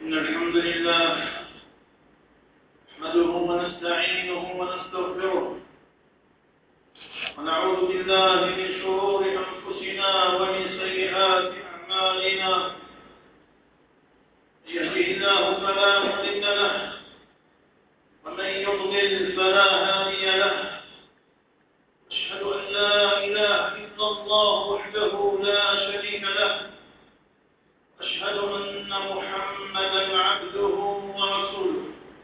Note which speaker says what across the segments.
Speaker 1: إن الحمد لله نحمده ونستعينه ونستغفره ونعوذ بالله من شرور أنفسنا ومن سيئات أعمالنا. يهده الله فلا مضل له ومن يضلل فلا هادي له. أشهد أن لا إله إلا الله وحده لا شريك له. أشهد أن محمدًا عبده ورسوله.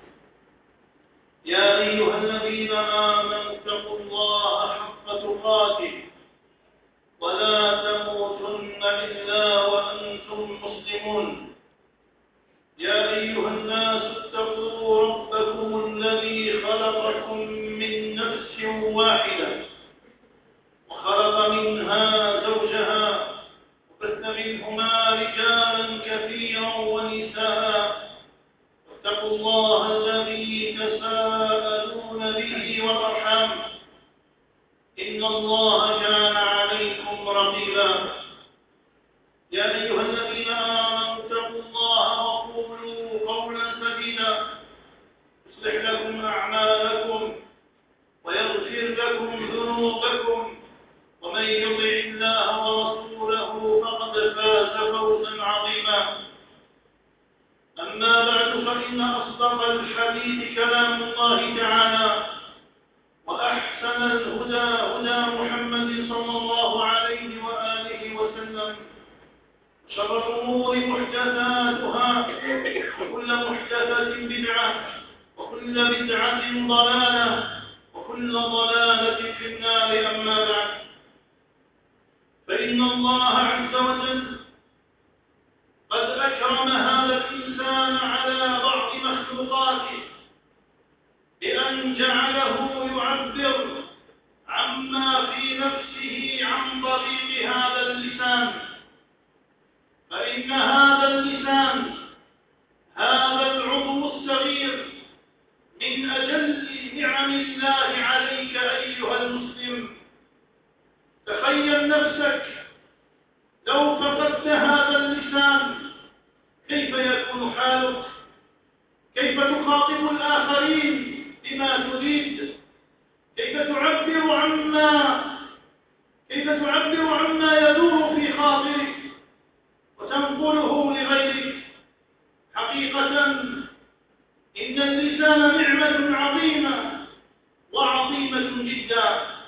Speaker 1: يا أيها الذين آمنوا اتقوا الله حق تقاته ولا تموتن إلا وأنتم مسلمون. يا أيها الناس اتقوا ربكم الذي خلقكم من نفس واحدة وخلق منها زوجها وبث منهما رجالا كثيرا ونساء. واتقوا الله الذي تساءلون به والأرحام إن الله كان عليكم رقيبا. يا أيها الذين آمنوا اتقوا الله وقولوا قولا سديدا يصلح لكم أعمالكم ويغفر لكم ذنوبكم ومن يطع الله ورسوله فقد فاز فوزا عظيما. أما بعد فإن أصدق الحديث كلام الله تعالى وأحسن الهدى هدى محمد صلى الله عليه وآله وسلم. شر الأمور محدثاتها وكل محدثة بدعة وكل بدعة ضلالة وكل ضلالة في النار. أما بعد فإن الله عز وجل قد أكرم هذا الإنسان على بعض مخلوقاته بأن جعله يعبر عما في نفسه عن طريق هذا اللسان. فإن هذا اللسان هذا العضو الصغير من أجل نعم الله عليك أيها المسلم. تخيل نفسك لو فقدت هذا اللسان كيف يكون حالك؟ كيف تخاطب الآخرين بما تريد؟ كيف تعبر عما يدور في خاطرك وتنقله لغيرك؟ حقيقة إن اللسان نعمة عظيمة وعظيمة جدا.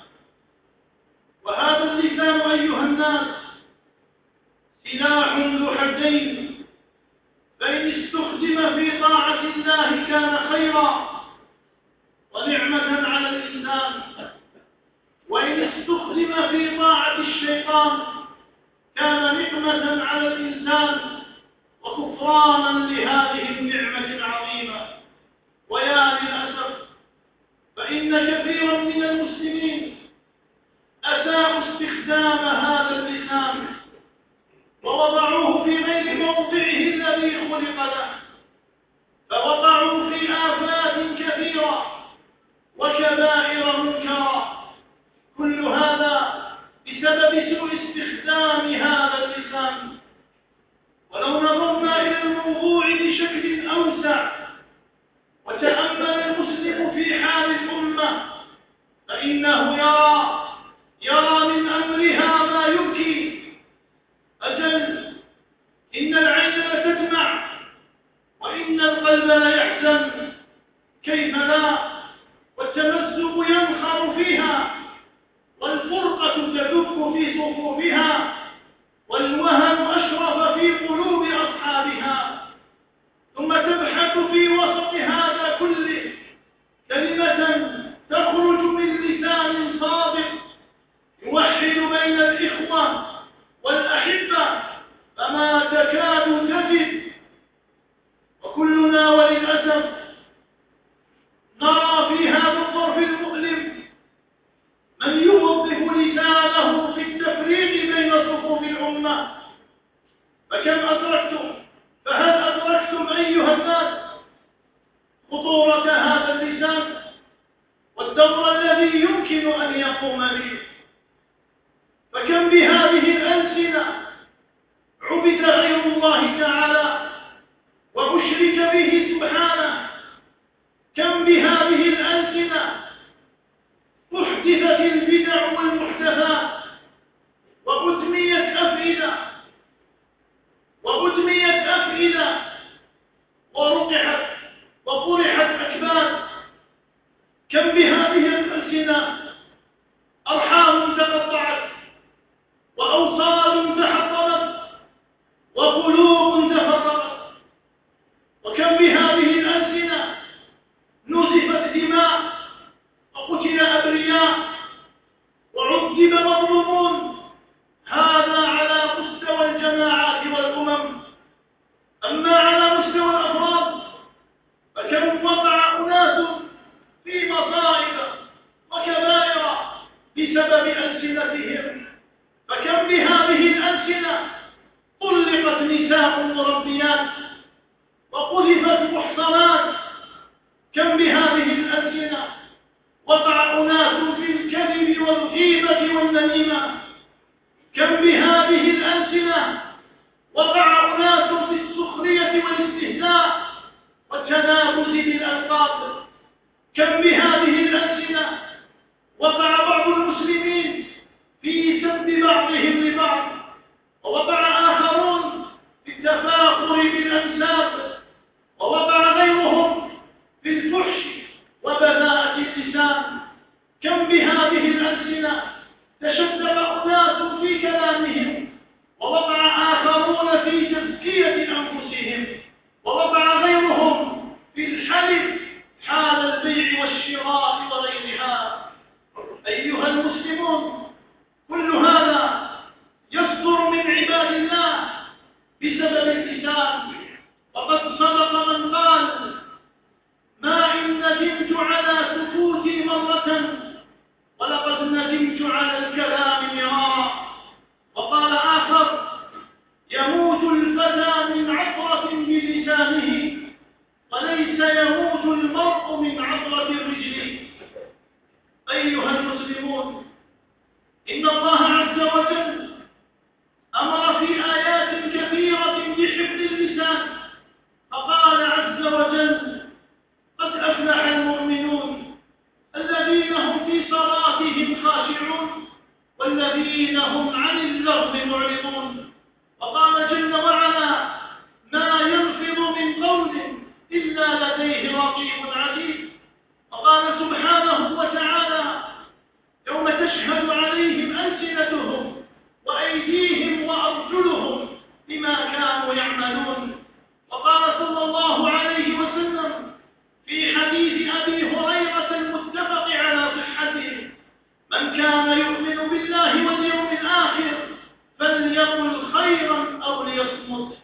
Speaker 1: وهذا اللسان أيها الناس سلاح ذو حدين، فإن استخدم في طاعة الله كان خيرا ونعمة على الإنسان، وإن استخدم في طاعة الشيطان كان نقمة على الإنسان وكفرانا لهذه النعمة العظيمة. ويا للأسف فإن كثيرا من المسلمين أساءوا استخدام هذا اللسان ووضعوه في غير موضعه الذي خلق له، فوقعوا في آفات كثيرة وكبائر منكرة، كل هذا بسبب سوء استخدام هذا اللسان. ولو نظرنا إلى الموضوع بشكل أوسع وتأمل المسلم في حال الأمة فإنه يرى من أمرها ما يبكي. أجل إن العين لتدمع وإن القلب ليحزن، كيف لا؟ والتمزق ينخر فيها والفرقة تدب في صفوفها والوهن أشرف في قلوب أصحابها. ثم تبحث في وسط هذا كله كلمة تخرج من لسان صادق يوحد بين الإخوة والأحبة فما تكاد تجد. وكلنا وللأسف نرى في هذا الظرف المؤلم من يوظف لسانه في التفريق بين صفوف الأمة. فهل أدركتم أيها الناس خطورة هذا اللسان والدور الذي يمكن أن يقوم به؟ فكم بهذه الألسنة عبد غير الله تعالى وأشرك وقذفت محصنات. كم بهذه الألسنة وقع أناس في الكذب والغيبة والنميمة. كم بهذه الألسنة وقع أناس في السخرية والاستهزاء والتنافس بالألقاب. كم بهذه الألسنة وقع بعض المسلمين في سب بعضهم لبعض، ووقع آخرون في التفاخر بالأنساب، ووقع غيرهم في الفحش وبذاءة اللسان. كم بهذه الألسنة تشدد أناس في كلامهم، ووقع آخرون في تزكية أنفسهم، ووقع غيرهم في الحلف حال البيع والشراء وغيرها. أيها المسلمون، كل هذا يصدر من عباد الله بسبب اللسان. وقد صدق من قال: ما إن ندمت على سكوتي مرة ولقد ندمت على الكلام مرارا. وقال آخر: يموت الفتى من عثرة بلسانه وليس يموت المرء من عثرة الرجل. أيها المسلمون، إن الله عز وجل أمر في آيات كثيرة بحفظ اللسان، فقال عز وجل: قد أفلح المؤمنون الذين هم في صلاتهم خاشعون والذين هم عن اللغو معرضون. وقال جل وعلا: ما يلفظ من قول إلا لديه رقيب عتيد. وقال سبحانه وتعالى: يوم تشهد عليهم ألسنتهم وأيديهم وأرجلهم بما كانوا يعملون. وقال صلى الله عليه وسلم في حديث أبي هريرة المتفق على صحته: من كان يؤمن بالله واليوم الآخر فليقل خيرا أو ليصمت.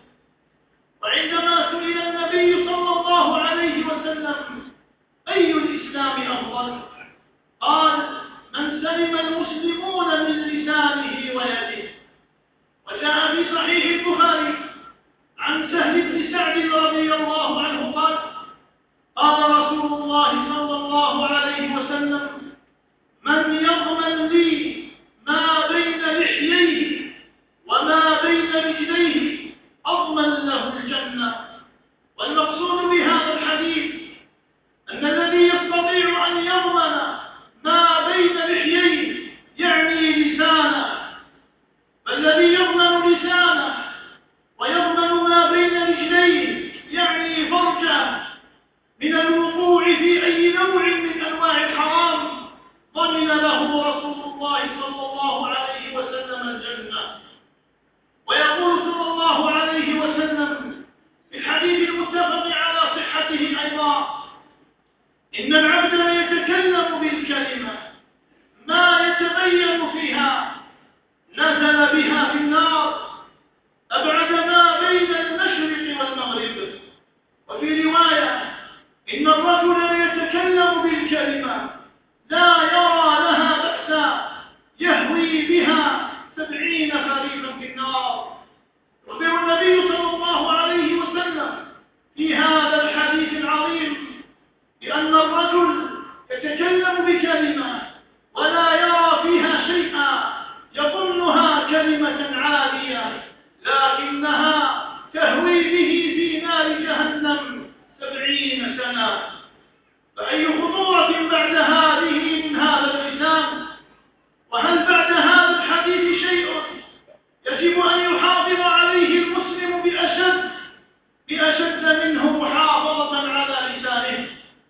Speaker 1: وعندما سئل النبي صلى الله عليه وسلم: أي الإسلام أفضل؟ قال: من سلم المسلمون من لسانه ويده. وجاء في صحيح البخاري عن سهل بن سعد رضي الله عنه قال: قال رسول الله صلى الله عليه وسلم: من يضمن لي ما بين لحييه وما بين رجليه أضمن له الجنة. والمقصود بهذا الحديث أن الذي يستطيع أن يضمن ما بين لحييه يعني لسانه، فالذي يضمن لسانه ويضمن ما بين رجليه يعني فرجه من الوقوع في أي نوع من أنواع الحرام ضمن له رسول الله صلى الله عليه وسلم الجنة. ويقول صلى الله عليه وسلم في الحديث المتفق على صحته أيضا: إن العبد ليتكلم بالكلمة ما يتبين فيها نزل بها في النار أبعد ما بين المشرق والمغرب. وفي رواية: إن الرجل ليتكلم بالكلمة لا يرى لها بأسا يهوي بها 70 خريفا في النار. يخبر النبي صلى الله عليه وسلم في هذا الحديث العظيم بأن الرجل يتكلم بكلمة ولا يرى فيها شيئا يظنها كلمة عالية، لكنها تهوي به في نار جهنم 70 سنة. فأي خطورة بعد هذه من هذا اللسان؟ وهل بعد هذا الحديث شيء يجب أن يحافظ عليه المسلم بأشد منه محافظة على لسانه؟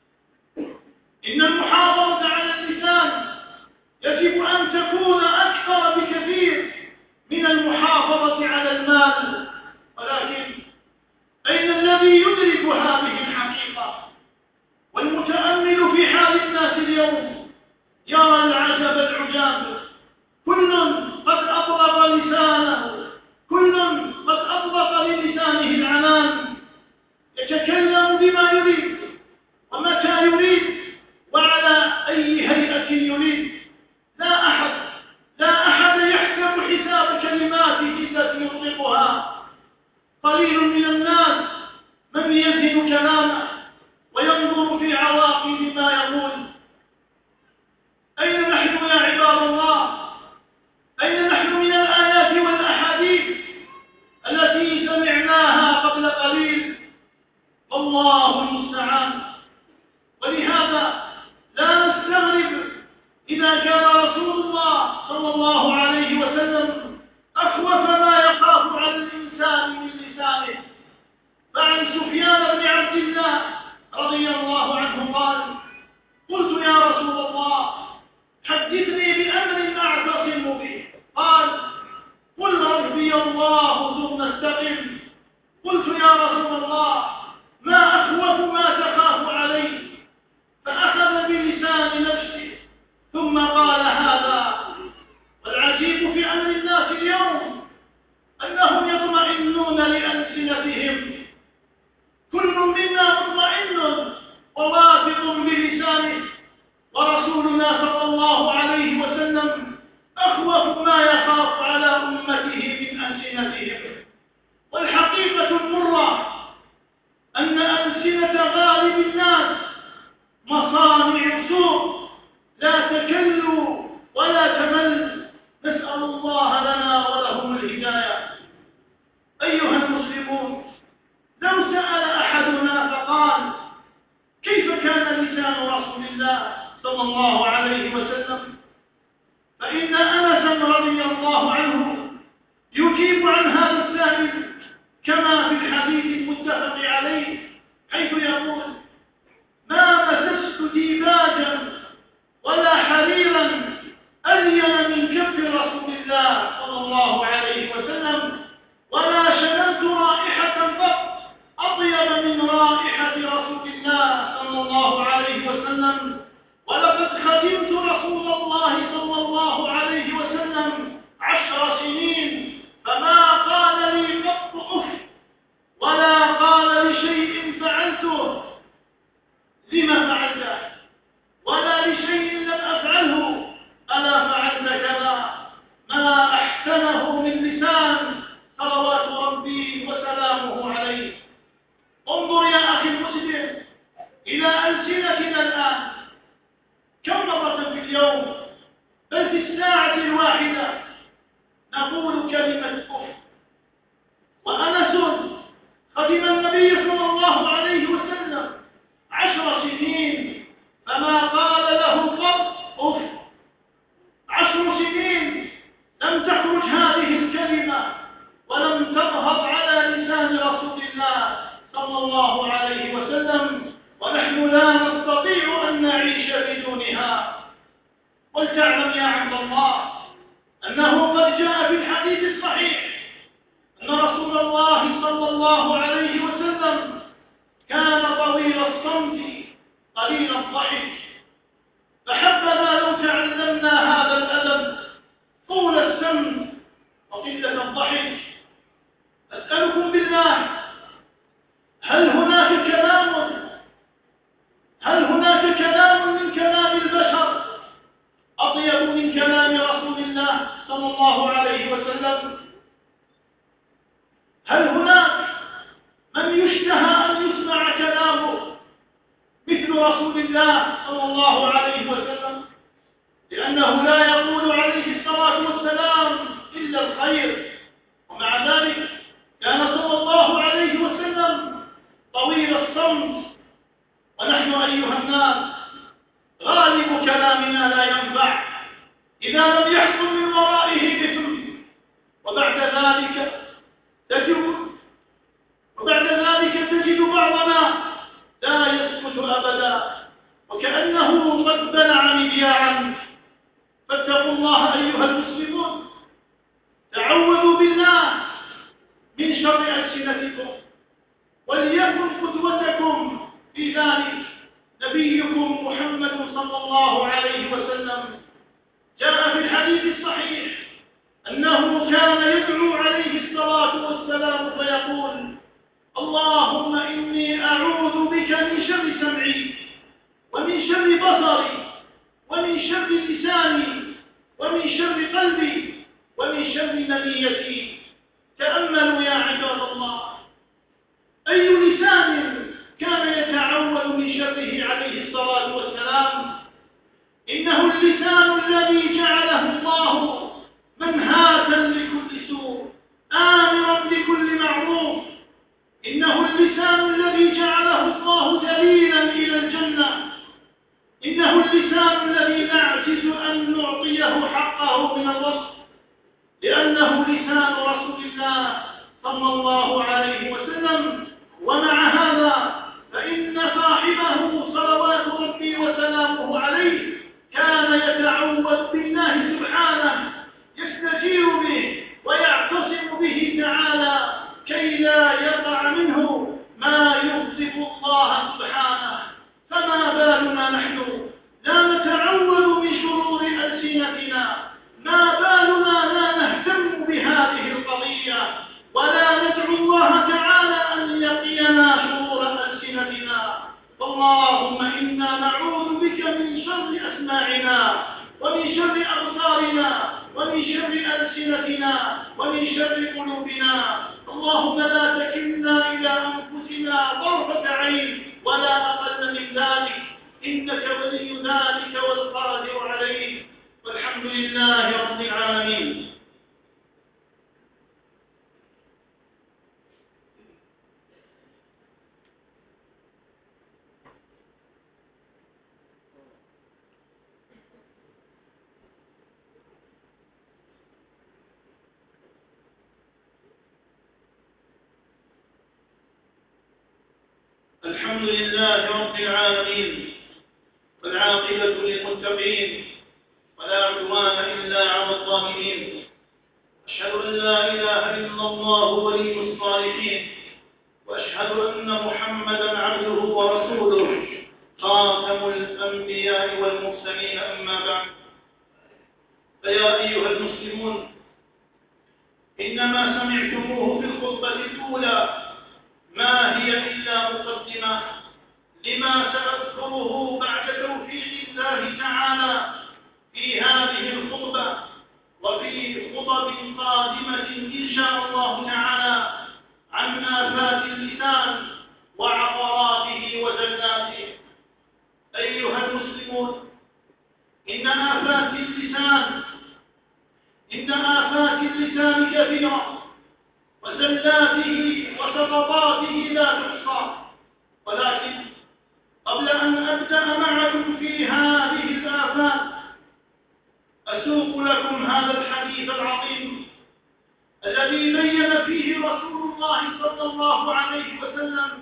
Speaker 1: إن المحافظة على اللسان يجب أن تكون أكثر بكثير من المحافظة على المال. ولكن أين الذي يدرك هذه الحقيقة والمتأمل في حال الناس اليوم يرى العجب العجاب؟ كل قد أطلق لسانه، كل قد أطلق للسانه العنان، يتكلم بما يريد ومتى يريد وعلى أي هيئة يريد. لا أحد يحسب حساب كلماته التي يطلقها. قليل من الناس من يزن كلامه وينظر في عواقب ما يقول. أين نحن يا عباد الله؟ أين نحن من الآيات والأحاديث التي سمعناها قبل قليل؟ والله المستعان. ولهذا لا نستغرب إذا كان رسول الله صلى الله عليه وسلم أخوف ما يخاف على الإنسان من لسانه. فعن سفيان بن عبد الله رضي الله عنه قال: قلت يا رسول الله حدثني بأمر أعتصم به. قال: قل ربي الله ثم استقم. قلت يا رسول الله ما أخوف ما تخاف عليه؟ فأخذ بلسان نفسه ثم قال هذا. والعجيب في أمر الناس اليوم أنهم يطمئنون لألسنتهم، كل منا مطمئن وواثق بلسانه، ورسولنا صلى الله عليه وسلم أخوف ما يخاف على أمته من ألسنتهم. والحقيقة المرة أن ألسنة غالب الناس مصانع سوء لا تكل ولا تمل، نسأل الله لنا ولهم الهداية. أيها المسلمون، لو سأل أحدنا فقال: كيف كان لسان رسول الله صلى الله عليه وسلم؟ فإن أنسا رضي الله عنه يجيب عن هذا السائل كما في الحديث المتفق عليه، حيث يقول: ما مسست ديباجا ولا حريرا ألين من كف رسول الله صلى الله عليه وسلم، ولا شممت رائحة قط أطيب من رائحة رسول الله صلى الله عليه وسلم، ولقد خدمت رسول الله صلى الله عليه وسلم 10 سنين فما قال لي قط أف، ولا قال لشيء فعلته لم فعلته، ولا لشيء لم أفعله ألا فعلت كذا. ما أحسنه من لسان صلوات ربي وسلامه عليه. انظر يا أخي المسلم إلى ألسنتنا الآن، كم مرة في اليوم بل في الساعة الواحدة نقول كلمة أف. وأنس خدم النبي صلى الله عليه وسلم 10 سنين فما قال له قط أف. 10 سنين لم تخرج هذه الكلمة ولم تظهر على لسان رسول الله صلى الله عليه وسلم، ونحن لا نستطيع أن نعيش بدونها. ولتعلم يا عبد الله أنه قد جاء في الحديث الصحيح أن رسول الله صلى الله عليه وسلم كان طويل الصمت قليل الضحك. فحبذا لو تعلمنا هذا الأدب، طول السمت وقلة الضحك. أسألكم بالله، هل هناك كلام من كلام البشر أطيب من كلام رسول الله صلى الله عليه وسلم؟ هل هناك من يشتهى أن يسمع كلامه مثل رسول الله صلى الله عليه وسلم؟ لأنه لا يقول عليه الصلاة والسلام إلا الخير، ومع ذلك كان صلى الله عليه وسلم طويل الصمت. ونحن أيها الناس غالب كلامنا لا ينفع إذا لم يحصل من ورائه إثم، وبعد ذلك تجد بعضنا لا يسكت أبدا وكأنه قد بلع مذياعا. فاتقوا الله أيها المسلمون، تعوذوا بالله من شر ألسنتكم، وليكن قدوتكم في ذلك نبيكم محمد صلى الله عليه وسلم. جاء في الحديث الصحيح أنه كان يدعو عليه الصلاة والسلام فيقول: اللهم إني أعوذ بك من شر سمعي ومن شر بصري ومن شر لساني ومن شر قلبي ومن شر منيتي. تأملوا يا عباد الله، أي لسان صلى الله عليه وسلم. ومع هذا فإن صاحبه صلوات ربي وسلامه عليه كان يتعوذ بالله سبحانه، يستجير به ويعتصم به تعالى كي لا يقع منه ما يغضب الله سبحانه. فما بالنا نحن لا نتعوذ من شرور ألسنتنا؟ ما بالنا لا نهتم بهذه القضية ولا ندعو الله تعالى أن يقينا شرور ألسنتنا؟ اللهم إنا نعوذ بك من شر أسماعنا ومن شر أبصارنا ومن شر ألسنتنا ومن شر قلوبنا. اللهم لا تكلنا إلى أنفسنا طرفة عين ولا أقل من ذلك، إنك ولي ذلك والقادر عليه. والحمد لله رب العالمين. الحمد لله رب العالمين، والعاقبة للمتقين، ولا عدوان إلا على الظالمين. أشهد أن لا إله إلا الله ولي الصالحين، وأشهد أن محمدا عبده ورسوله خاتم الأنبياء والمرسلين. أما بعد، فيا أيها المسلمون، إنما سمعتموه في الخطبة الأولى ما هي إلا مقدمة لما سأذكره بعد توفيق الله تعالى في هذه الخطبة وفي خطب قادمة إن شاء الله تعالى عن آفات اللسان وعقراته وزلاته. أيها المسلمون، إن آفات اللسان كثيرة، وزلاته وسقطاته لا تحصى. ولكن قبل أن أبدأ معكم في هذه الآفات أسوق لكم هذا الحديث العظيم الذي بين فيه رسول الله صلى الله عليه وسلم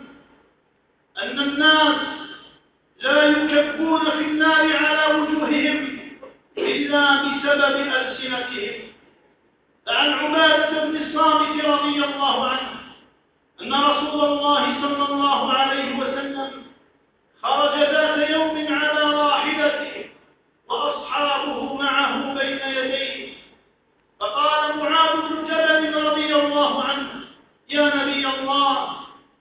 Speaker 1: أن الناس لا يكبون في النار على وجوههم إلا بسبب ألسنتهم. عن عبادة بن الصامت رضي الله عنه أن رسول الله صلى الله عليه وسلم خرج ذات يوم على راحلته وأصحابه معه بين يديه، فقال معاذ بن جبل رضي الله عنه: يا نبي الله،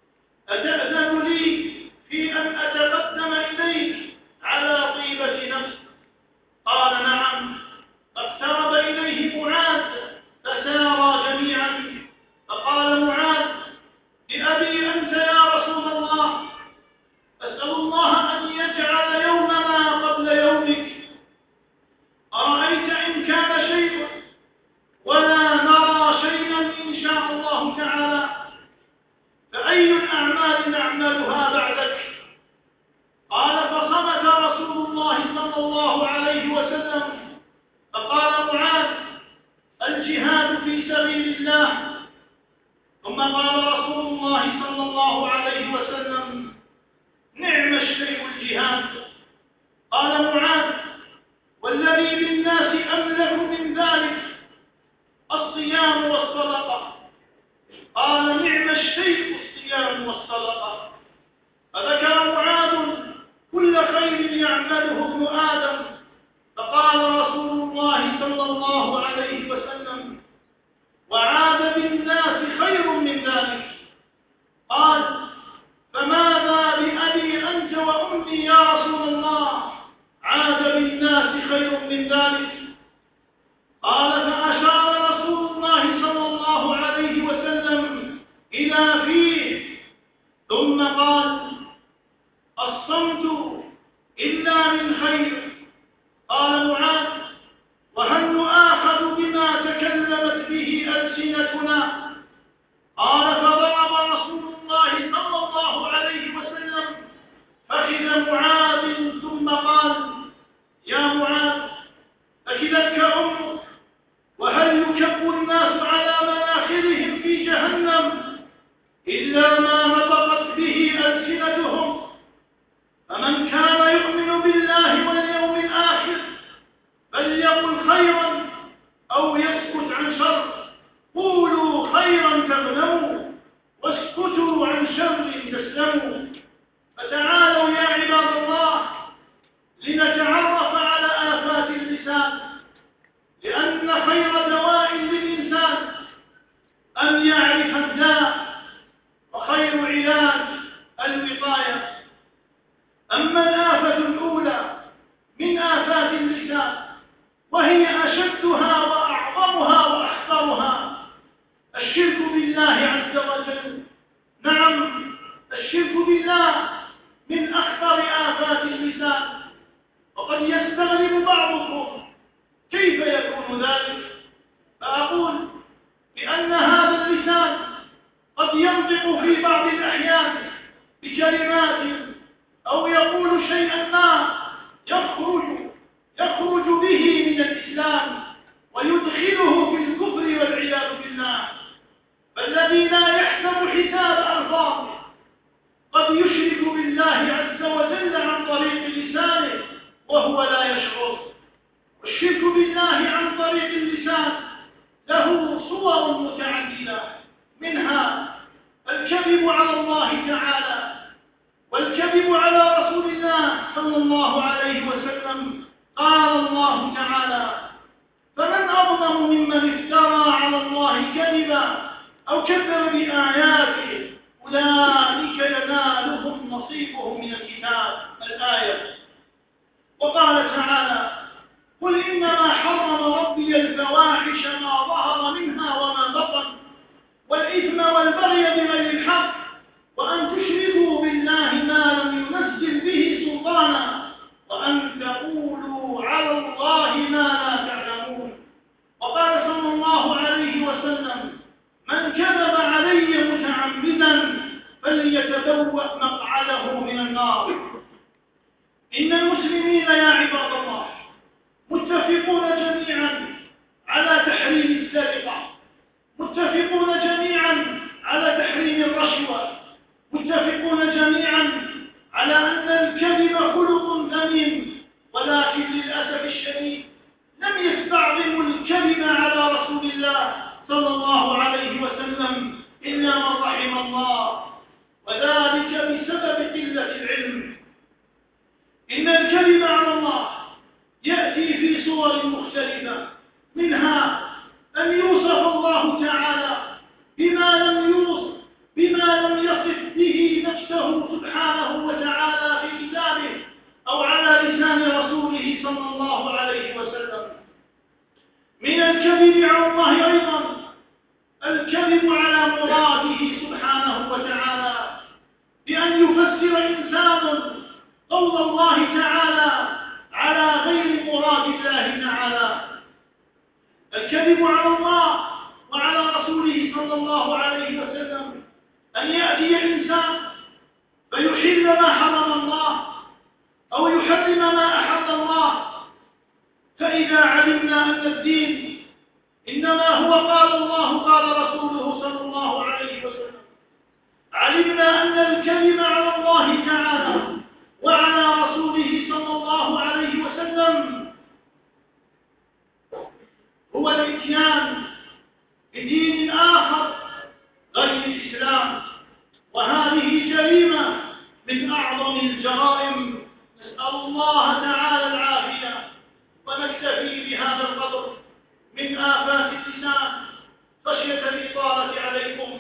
Speaker 1: أتأذن لي في أن أتقدم إليك على طيبة نفس؟ قال: نعم. فاقترب إليه معاذ فسارا جميعا، فقال معاذ: بأبي أنت يا رسول الله، أسأل الله أن يجعل يومنا قبل يومك. أرأيت إن كان شيء ولا نرى شيئا إن شاء الله تعالى، فأي الأعمال نعملها بعدك؟ قال: فصمت رسول الله صلى الله عليه وسلم، فقال معاذ: الجهاد في سبيل الله. ثم قال رسول الله صلى الله عليه وسلم: نعم الشيء الجهاد. قال معاذ: والذي بالناس أملك من ذلك الصيام والصدقة. قال: نعم الشيء الصيام والصدقة. فذكر معاذ كل خير يعمله ابن آدم، فقال رسول الله صلى الله عليه وسلم: وعاد بالناس خير من ذلك. قال: فماذا بأبي أنت وأمي يا رسول الله؟ عاد بالناس خير من ذلك. قال: فأشار رسول الله صلى الله عليه وسلم إلى فيه، ثم إلا ما نطقت به ألسنتهم. فمن كان يؤمن بالله واليوم الآخر فليقل خيرا أو يسكت عن شر. قولوا خيرا تغنموا واسكتوا عن شر تسلموا. فتعالوا يا عباد الله لنتعرف على آفات اللسان، لأن خير دواء للإنسان أن يعرف الداء، وخير علاج الوقاية. أما الآفة الأولى من آفات اللسان وهي أشدها وأعظمها وأخطرها الشرك بالله عز وجل. نعم، الشرك بالله من أخطر آفات اللسان. وقد يستغرب بعضكم كيف يكون ذلك، فأقول بأن هذا اللسان قد ينطق في بعض الأحيان بكلمات أو يقول شيئا ما يخرج به من الإسلام ويدخله في الكفر والعياذ بالله. فالذي لا يحسب حساب ألفاظه قد يشرك بالله عز وجل عن طريق لسانه وهو لا يشعر. والشرك بالله عن طريق اللسان له صور متعددة، منها الكذب على الله تعالى والكذب على رسول الله صلى الله عليه وسلم. قال الله تعالى: فمن أظلم ممن افترى على الله كذبا أو كذب بآياته أولئك ينالهم نصيبهم من الكتاب. الآية. وقال تعالى: قل إنما حرم ربي الفواحش ما ظهر منها وما بطن والإثم والبغي بغير الحق وأن تشركوا بالله ما لم ينزل به سلطانا وأن تقولوا على الله ما لا تعلمون. وقال صلى الله عليه وسلم: من كذب علي متعمدا فليتبوأ مقعده من النار. إن المسلمين يا عباد الله متفقون جميعا على تحريم السرقة، متفقون جميعا على تحريم الرشوة، متفقون جميعا على أن الكذب خلق ذميم. ولكن للأسف الشديد لم يستعظموا الكذب على رسول الله صلى الله عليه وسلم إلا من رحم الله، وذلك بسبب قلة العلم. إن الكذب على الله يأتي في صور مختلفة، منها أن يوصف الله تعالى بما لم يصف به نفسه سبحانه وتعالى في كتابه أو على لسان رسوله صلى الله عليه وسلم. من الكذب على الله أيضا الكذب على مراده سبحانه وتعالى، بأن يفسر إنسان قول الله تعالى على غير مراد الله تعالى. الكذب على الله وعلى رسوله صلى الله عليه وسلم أن يأتي إنسان فيحل ما حرم الله أو يحرم ما أحل الله، فإذا علمنا أن الدين إنما هو قال الله قال رسوله صلى الله عليه وسلم، علمنا أن الكذب على الله تعالى وعلى رسوله صلى الله عليه وسلم هو الإتيان بدين آخر غير الإسلام، وهذه جريمة من أعظم الجرائم. نسأل الله تعالى العافية، ونكتفي بهذا القدر من آفات اللسان خشية الإطالة عليكم.